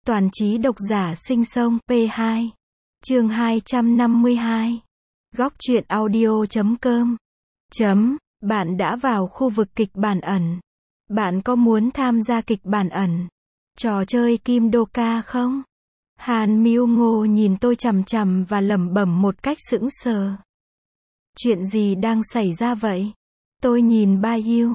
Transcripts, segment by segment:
Toàn trí độc giả sinh sông, P2. Chương 252. Góc truyện audio.com. Bạn đã vào khu vực kịch bản ẩn. Bạn có muốn tham gia kịch bản ẩn? Trò chơi Kim Đô Ca không? Hàn Mưu Ngô nhìn tôi chằm chằm và lẩm bẩm một cách sững sờ. Chuyện gì đang xảy ra vậy? Tôi nhìn Ba Yu.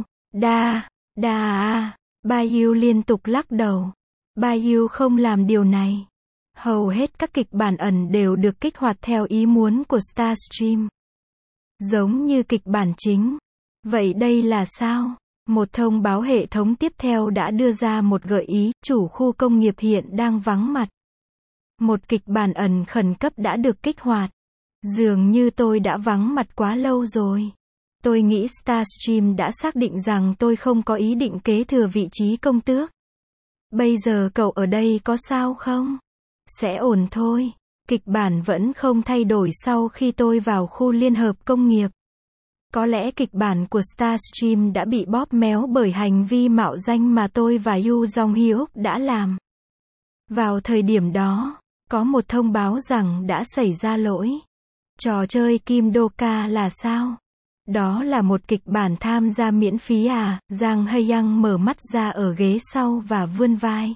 Ba Yu liên tục lắc đầu. Ba Yu không làm điều này. Hầu hết các kịch bản ẩn đều được kích hoạt theo ý muốn của Starstream. Giống như kịch bản chính. Vậy đây là sao? Một thông báo hệ thống tiếp theo đã đưa ra một gợi ý, chủ khu công nghiệp hiện đang vắng mặt. Một kịch bản ẩn khẩn cấp đã được kích hoạt. Dường như tôi đã vắng mặt quá lâu rồi. Tôi nghĩ Starstream đã xác định rằng tôi không có ý định kế thừa vị trí công tước. Bây giờ cậu ở đây có sao không? Sẽ ổn thôi. Kịch bản vẫn không thay đổi sau khi tôi vào khu liên hợp công nghiệp. Có lẽ kịch bản của Starstream đã bị bóp méo bởi hành vi mạo danh mà tôi và Yu Jong-hyuk đã làm. Vào thời điểm đó, có một thông báo rằng đã xảy ra lỗi. Trò chơi Kim Đô Ca là sao? Đó là một kịch bản tham gia miễn phí à? Jang Hae-young mở mắt ra ở ghế sau và vươn vai.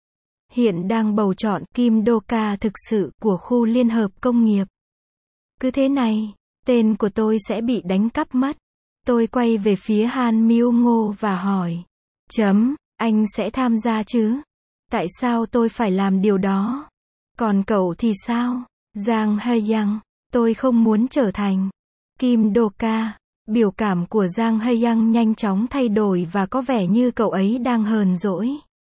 Hiện đang bầu chọn Kim Đô Ca thực sự của khu liên hợp công nghiệp. Cứ thế này, tên của tôi sẽ bị đánh cắp mất. Tôi quay về phía Han Mưu Ngô và hỏi. Anh sẽ tham gia chứ? Tại sao tôi phải làm điều đó? Còn cậu thì sao? Jang Hae-young, tôi không muốn trở thành Kim Đô Ca. Biểu cảm của Jang Hae-young nhanh chóng thay đổi và có vẻ như cậu ấy đang hờn dỗi.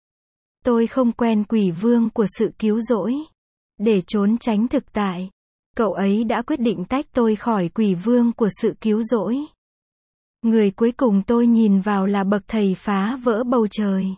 Tôi không quen quỷ vương của sự cứu rỗi. Để trốn tránh thực tại, cậu ấy đã quyết định tách tôi khỏi quỷ vương của sự cứu rỗi. Người cuối cùng tôi nhìn vào là bậc thầy phá vỡ bầu trời.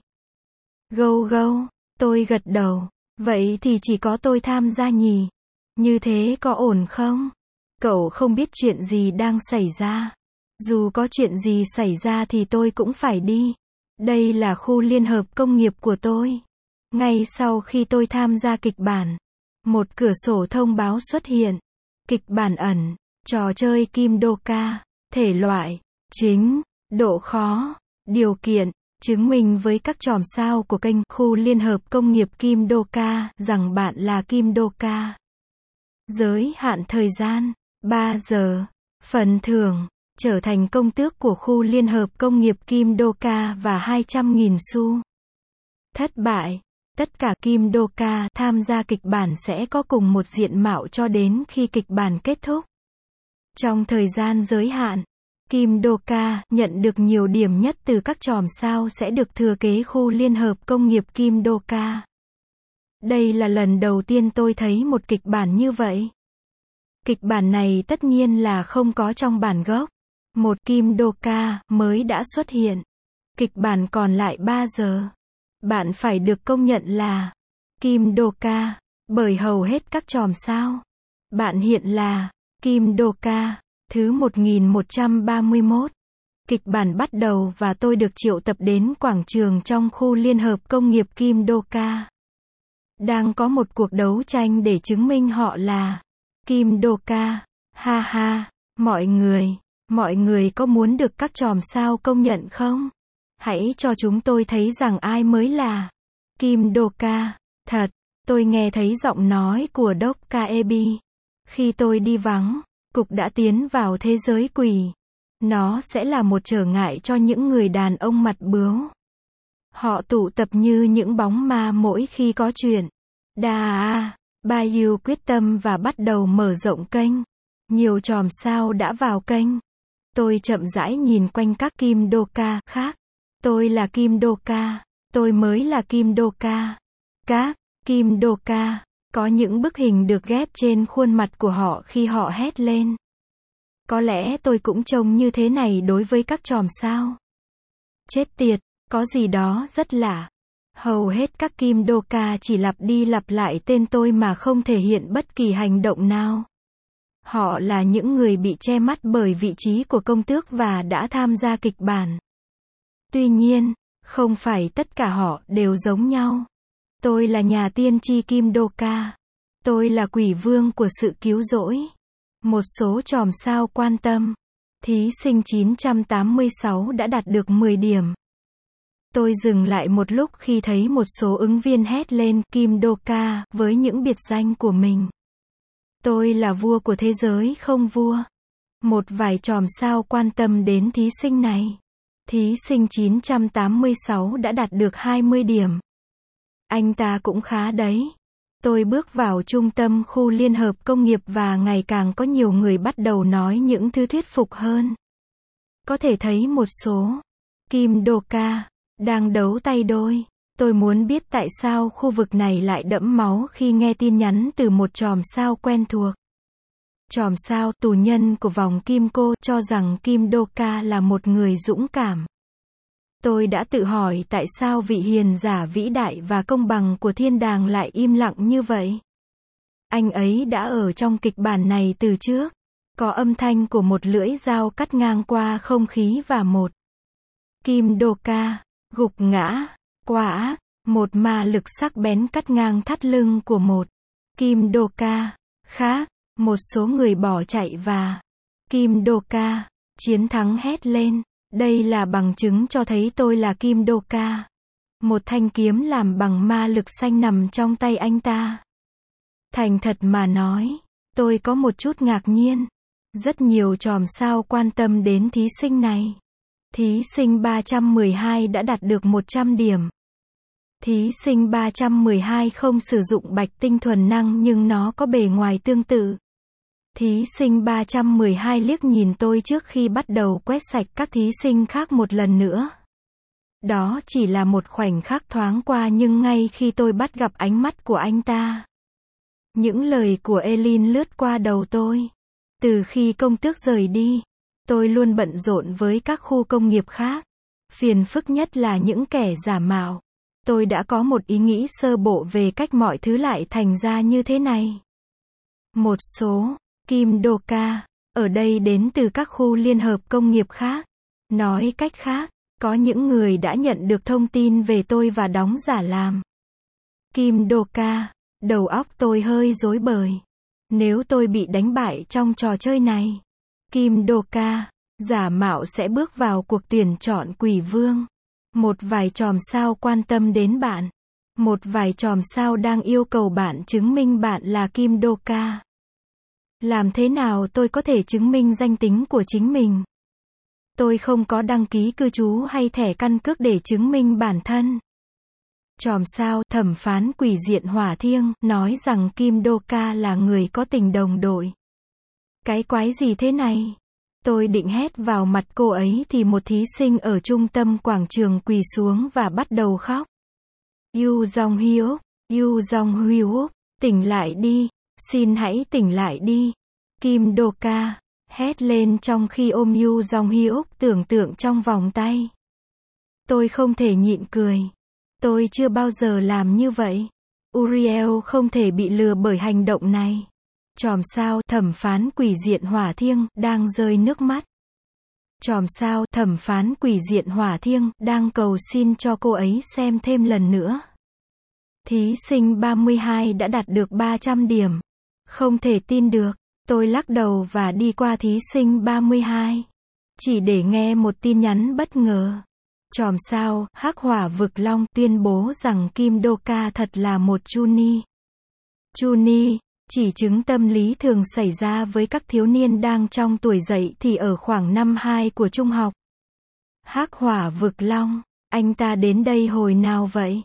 Gâu, tôi gật đầu. Vậy thì chỉ có tôi tham gia nhỉ? Như thế có ổn không? Cậu không biết chuyện gì đang xảy ra. Dù có chuyện gì xảy ra thì tôi cũng phải đi. Đây là khu liên hợp công nghiệp của tôi. Ngay sau khi tôi tham gia kịch bản, một cửa sổ thông báo xuất hiện. Kịch bản ẩn, trò chơi Kim Đô Ca, thể loại, chính, độ khó, điều kiện, chứng minh với các chòm sao của kênh khu liên hợp công nghiệp Kim Đô Ca rằng bạn là Kim Đô Ca. Giới hạn thời gian, 3 giờ. Phần thưởng, trở thành công tước của khu liên hợp công nghiệp Kim Đô Ca và 200.000 xu. Thất bại, tất cả Kim Đô Ca tham gia kịch bản sẽ có cùng một diện mạo cho đến khi kịch bản kết thúc. Trong thời gian giới hạn, Kim Đô Ca nhận được nhiều điểm nhất từ các chòm sao sẽ được thừa kế khu liên hợp công nghiệp Kim Đô Ca. Đây là lần đầu tiên tôi thấy một kịch bản như vậy. Kịch bản này tất nhiên là không có trong bản gốc. Một Kim Đô Ca mới đã xuất hiện. Kịch bản còn lại 3 giờ. Bạn phải được công nhận là Kim Đô Ca bởi hầu hết các chòm sao. Bạn hiện là Kim Đô Ca thứ 1131. Kịch bản bắt đầu và tôi được triệu tập đến quảng trường trong khu liên hợp công nghiệp Kim Đô Ca. Đang có một cuộc đấu tranh để chứng minh họ là Kim Đô Ca. Ha ha, mọi người có muốn được các chòm sao công nhận không? Hãy cho chúng tôi thấy rằng ai mới là Kim Đô Ca. Thật, tôi nghe thấy giọng nói của Doc Kaebi. Khi tôi đi vắng, cục đã tiến vào thế giới quỷ. Nó sẽ là một trở ngại cho những người đàn ông mặt bướu. Họ tụ tập như những bóng ma mỗi khi có chuyện. Ba Yu quyết tâm và bắt đầu mở rộng kênh. Nhiều chòm sao đã vào kênh. Tôi chậm rãi nhìn quanh các Kim Đô Ca khác. Tôi là Kim Đô Ca. Tôi mới là Kim Đô Ca. Các Kim Đô Ca có những bức hình được ghép trên khuôn mặt của họ khi họ hét lên. Có lẽ tôi cũng trông như thế này đối với các chòm sao. Chết tiệt, có gì đó rất lạ. Hầu hết các Kim Đô Ca chỉ lặp đi lặp lại tên tôi mà không thể hiện bất kỳ hành động nào. Họ là những người bị che mắt bởi vị trí của công tước và đã tham gia kịch bản. Tuy nhiên, không phải tất cả họ đều giống nhau. Tôi là nhà tiên tri Kim Đô-ca. Tôi là quỷ vương của sự cứu rỗi. Một số chòm sao quan tâm. Thí sinh 986 đã đạt được 10 điểm. Tôi dừng lại một lúc khi thấy một số ứng viên hét lên Kim Đô-ca với những biệt danh của mình. Tôi là vua của thế giới không vua. Một vài chòm sao quan tâm đến thí sinh này. Thí sinh 986 đã đạt được 20 điểm. Anh ta cũng khá đấy. Tôi bước vào trung tâm khu liên hợp công nghiệp và ngày càng có nhiều người bắt đầu nói những thứ thuyết phục hơn. Có thể thấy một số Kim Đô-ca đang đấu tay đôi. Tôi muốn biết tại sao khu vực này lại đẫm máu khi nghe tin nhắn từ một chòm sao quen thuộc. Chòm sao, tù nhân của vòng Kim Cô, cho rằng Kim Đô-ca là một người dũng cảm. Tôi đã tự hỏi tại sao vị hiền giả vĩ đại và công bằng của thiên đàng lại im lặng như vậy. Anh ấy đã ở trong kịch bản này từ trước. Có âm thanh của một lưỡi dao cắt ngang qua không khí và một Kim Đô-ca gục ngã, qua ác, một ma lực sắc bén cắt ngang thắt lưng của một Kim Đô-ca khác. Một số người bỏ chạy và Kim Đô-ca chiến thắng hét lên. Đây là bằng chứng cho thấy tôi là Kim Đô-ca. Một thanh kiếm làm bằng ma lực xanh nằm trong tay anh ta. Thành thật mà nói, tôi có một chút ngạc nhiên. Rất nhiều chòm sao quan tâm đến thí sinh này. Thí sinh 312 đã đạt được 100 điểm. Thí sinh 312 không sử dụng bạch tinh thuần năng nhưng nó có bề ngoài tương tự. Thí sinh 312 liếc nhìn tôi trước khi bắt đầu quét sạch các thí sinh khác một lần nữa. Đó chỉ là một khoảnh khắc thoáng qua nhưng ngay khi tôi bắt gặp ánh mắt của anh ta. Những lời của Elin lướt qua đầu tôi. Từ khi công tước rời đi, tôi luôn bận rộn với các khu công nghiệp khác. Phiền phức nhất là những kẻ giả mạo. Tôi đã có một ý nghĩ sơ bộ về cách mọi thứ lại thành ra như thế này. Một số Kim Đô-ca ở đây đến từ các khu liên hợp công nghiệp khác. Nói cách khác, có những người đã nhận được thông tin về tôi và đóng giả làm Kim Đô-ca. Đầu óc tôi hơi rối bời. Nếu tôi bị đánh bại trong trò chơi này, Kim Đô-ca giả mạo sẽ bước vào cuộc tuyển chọn quỷ vương. Một vài chòm sao quan tâm đến bạn. Một vài chòm sao đang yêu cầu bạn chứng minh bạn là Kim Đô-ca. Làm thế nào tôi có thể chứng minh danh tính của chính mình? Tôi không có đăng ký cư trú hay thẻ căn cước để chứng minh bản thân. Chòm sao, thẩm phán quỷ diện hỏa thiêng, nói rằng Kim Đô-ca là người có tình đồng đội. Cái quái gì thế này? Tôi định hét vào mặt cô ấy thì một thí sinh ở trung tâm quảng trường quỳ xuống và bắt đầu khóc. Yu Jong-hyuk, Yu Jong-hyuk, tỉnh lại đi, xin hãy tỉnh lại đi. Kim Đô-ca hét lên trong khi ôm Yu Jong-hyuk tưởng tượng trong vòng tay. Tôi không thể nhịn cười. Tôi chưa bao giờ làm như vậy. Uriel không thể bị lừa bởi hành động này. Chòm sao, thẩm phán quỷ diện hỏa thiêng, đang rơi nước mắt. Chòm sao, thẩm phán quỷ diện hỏa thiêng, đang cầu xin cho cô ấy xem thêm lần nữa. Thí sinh 32 đã đạt được 300 điểm. Không thể tin được. Tôi lắc đầu và đi qua thí sinh 32. Chỉ để nghe một tin nhắn bất ngờ. Chòm sao, Hắc Hỏa Vực Long tuyên bố rằng Kim Đô-ca thật là một Chuni. Chuni, chỉ chứng tâm lý thường xảy ra với các thiếu niên đang trong tuổi dậy thì ở khoảng năm 2 của trung học. Hắc Hỏa Vực Long, anh ta đến đây hồi nào vậy?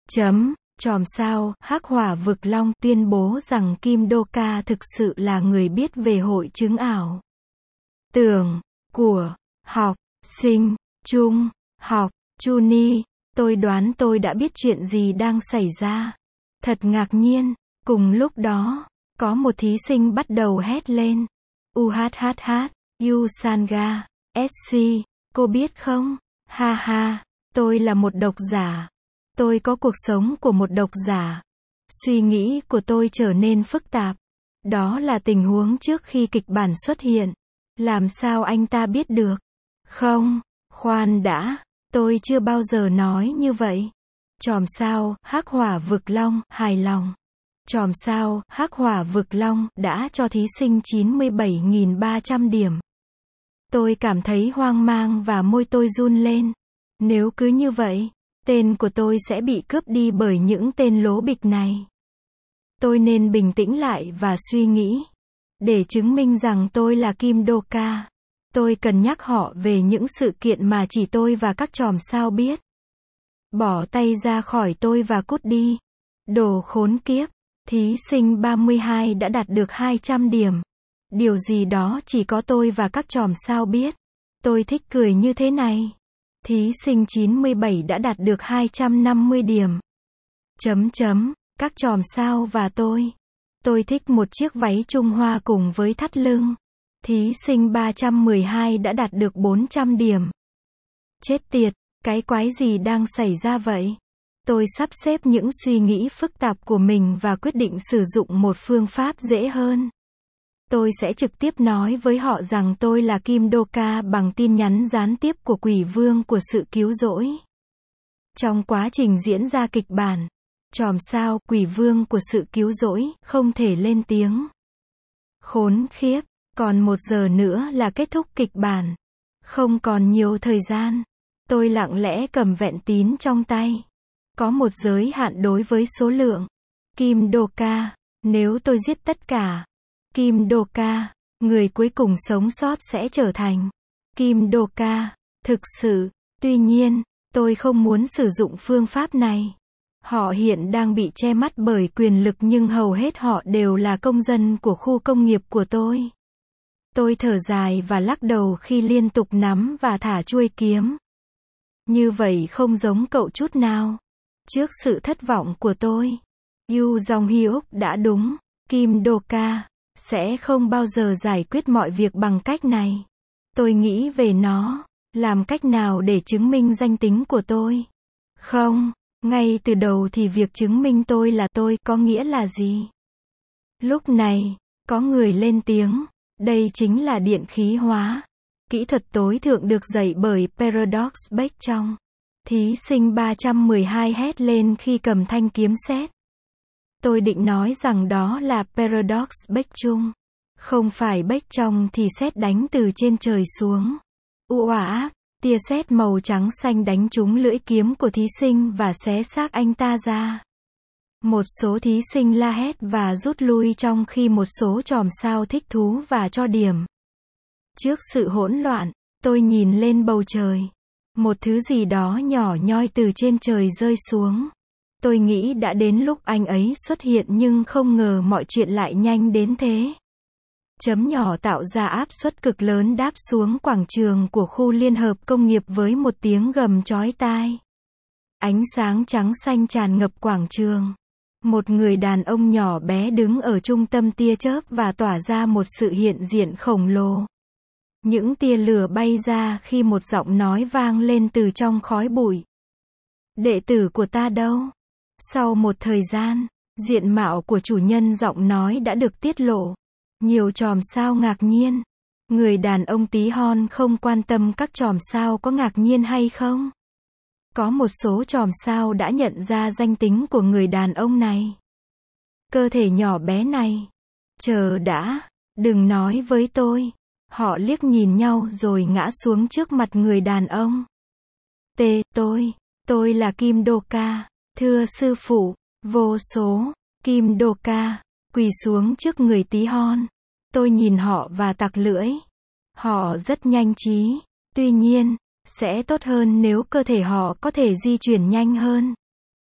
Chòm sao, Hắc Hỏa Vực Long tuyên bố rằng Kim Đô-ca thực sự là người biết về hội chứng ảo tưởng của học sinh trung học. Chuni, tôi đoán tôi đã biết chuyện gì đang xảy ra. Thật ngạc nhiên. Cùng lúc đó, có một thí sinh bắt đầu hét lên. UHHH, Yusanga, SC, cô biết không? Ha ha, tôi là một độc giả. Tôi có cuộc sống của một độc giả. Suy nghĩ của tôi trở nên phức tạp. Đó là tình huống trước khi kịch bản xuất hiện. Làm sao anh ta biết được? Không, khoan đã, tôi chưa bao giờ nói như vậy. Chòm sao, Hắc Hỏa Vực Long, hài lòng. Chòm sao, Hắc Hỏa Vực Long, đã cho thí sinh 97.300 điểm. Tôi cảm thấy hoang mang và môi tôi run lên. Nếu cứ như vậy, tên của tôi sẽ bị cướp đi bởi những tên lố bịch này. Tôi nên bình tĩnh lại và suy nghĩ. Để chứng minh rằng tôi là Kim Do-ka, tôi cần nhắc họ về những sự kiện mà chỉ tôi và các chòm sao biết. Bỏ tay ra khỏi tôi và cút đi. Đồ khốn kiếp. Thí sinh 32 đã đạt được 200 điểm. Điều gì đó chỉ có tôi và các chòm sao biết. Tôi thích cười như thế này. Thí sinh 97 đã đạt được 250 điểm. Các chòm sao và tôi. Tôi thích một chiếc váy Trung Hoa cùng với thắt lưng. Thí sinh 312 đã đạt được 400 điểm. Chết tiệt, cái quái gì đang xảy ra vậy? Tôi sắp xếp những suy nghĩ phức tạp của mình và quyết định sử dụng một phương pháp dễ hơn. Tôi sẽ trực tiếp nói với họ rằng tôi là Kim Do-ka bằng tin nhắn gián tiếp của Quỷ Vương của sự cứu rỗi. Trong quá trình diễn ra kịch bản, chòm sao, Quỷ Vương của sự cứu rỗi, không thể lên tiếng. Khốn khiếp, còn 1 giờ nữa là kết thúc kịch bản. Không còn nhiều thời gian. Tôi lặng lẽ cầm vẹn tín trong tay. Có một giới hạn đối với số lượng. Kim Do-ka, nếu tôi giết tất cả. Kim Do-ka, người cuối cùng sống sót sẽ trở thành Kim Do-ka, thực sự. Tuy nhiên, tôi không muốn sử dụng phương pháp này. Họ hiện đang bị che mắt bởi quyền lực nhưng hầu hết họ đều là công dân của khu công nghiệp của tôi. Tôi thở dài và lắc đầu khi liên tục nắm và thả chuôi kiếm. Như vậy không giống cậu chút nào. Trước sự thất vọng của tôi, Yoo Jong-hyuk đã đúng. Kim Do-ka sẽ không bao giờ giải quyết mọi việc bằng cách này. Tôi nghĩ về nó. Làm cách nào để chứng minh danh tính của tôi? Không, ngay từ đầu thì việc chứng minh tôi là tôi có nghĩa là gì? Lúc này, có người lên tiếng. Đây chính là điện khí hóa. Kỹ thuật tối thượng được dạy bởi Paradox Baekjong. Thí sinh 312 hét lên khi cầm thanh kiếm sét. Tôi định nói rằng đó là Paradox Baekjong. Không phải Baekjong thì sét đánh từ trên trời xuống. Uả, tia sét màu trắng xanh đánh trúng lưỡi kiếm của thí sinh và xé xác anh ta ra. Một số thí sinh la hét và rút lui trong khi một số chòm sao thích thú và cho điểm. Trước sự hỗn loạn, tôi nhìn lên bầu trời. Một thứ gì đó nhỏ nhoi từ trên trời rơi xuống. Tôi nghĩ đã đến lúc anh ấy xuất hiện nhưng không ngờ mọi chuyện lại nhanh đến thế. Chấm nhỏ tạo ra áp suất cực lớn đáp xuống quảng trường của khu liên hợp công nghiệp với một tiếng gầm chói tai. Ánh sáng trắng xanh tràn ngập quảng trường. Một người đàn ông nhỏ bé đứng ở trung tâm tia chớp và tỏa ra một sự hiện diện khổng lồ. Những tia lửa bay ra khi một giọng nói vang lên từ trong khói bụi. Đệ tử của ta đâu? Sau một thời gian, diện mạo của chủ nhân giọng nói đã được tiết lộ. Nhiều chòm sao ngạc nhiên. Người đàn ông tí hon không quan tâm các chòm sao có ngạc nhiên hay không. Có một số chòm sao đã nhận ra danh tính của người đàn ông này. Cơ thể nhỏ bé này. Chờ đã, đừng nói với tôi. Họ liếc nhìn nhau rồi ngã xuống trước mặt người đàn ông. Tôi là Kim Do-ka. Thưa sư phụ, vô số Kim Do-ka quỳ xuống trước người tí hon. Tôi nhìn họ và tặc lưỡi. Họ rất nhanh trí. Tuy nhiên, sẽ tốt hơn nếu cơ thể họ có thể di chuyển nhanh hơn.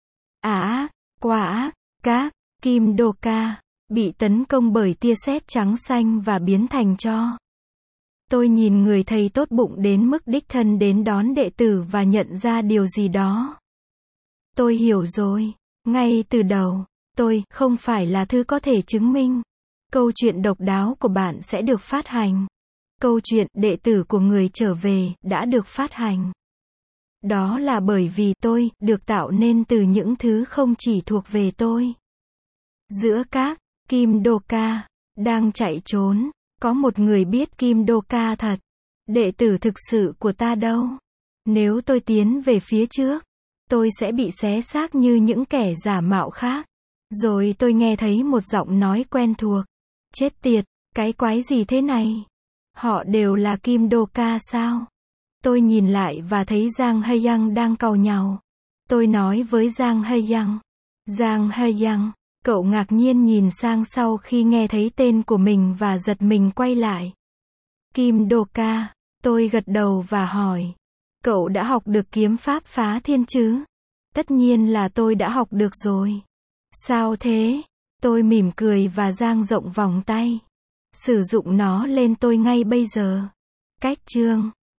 Các Kim Do-ka bị tấn công bởi tia sét trắng xanh và biến thành tro. Tôi nhìn người thầy tốt bụng đến mức đích thân đến đón đệ tử và nhận ra điều gì đó. Tôi hiểu rồi. Ngay từ đầu, tôi không phải là thứ có thể chứng minh. Câu chuyện độc đáo của bạn sẽ được phát hành. Câu chuyện đệ tử của người trở về đã được phát hành. Đó là bởi vì tôi được tạo nên từ những thứ không chỉ thuộc về tôi. Giữa các Kim Do-ka đang chạy trốn, có một người biết Kim Do-ka thật. Đệ tử thực sự của ta đâu? Nếu tôi tiến về phía trước, tôi sẽ bị xé xác như những kẻ giả mạo khác. Rồi tôi nghe thấy một giọng nói quen thuộc. Chết tiệt, cái quái gì thế này? Họ đều là Kim Do Ka sao? Tôi nhìn lại và thấy Giang Hae-young đang càu nhàu. Tôi nói với Giang Hae-young. Giang Hae-young, cậu ngạc nhiên nhìn sang sau khi nghe thấy tên của mình và giật mình quay lại. Kim Do Ka, tôi gật đầu và hỏi. Cậu đã học được kiếm pháp phá thiên chứ? Tất nhiên là tôi đã học được rồi. Sao thế? Tôi mỉm cười và dang rộng vòng tay. Sử dụng nó lên tôi ngay bây giờ. Cách chương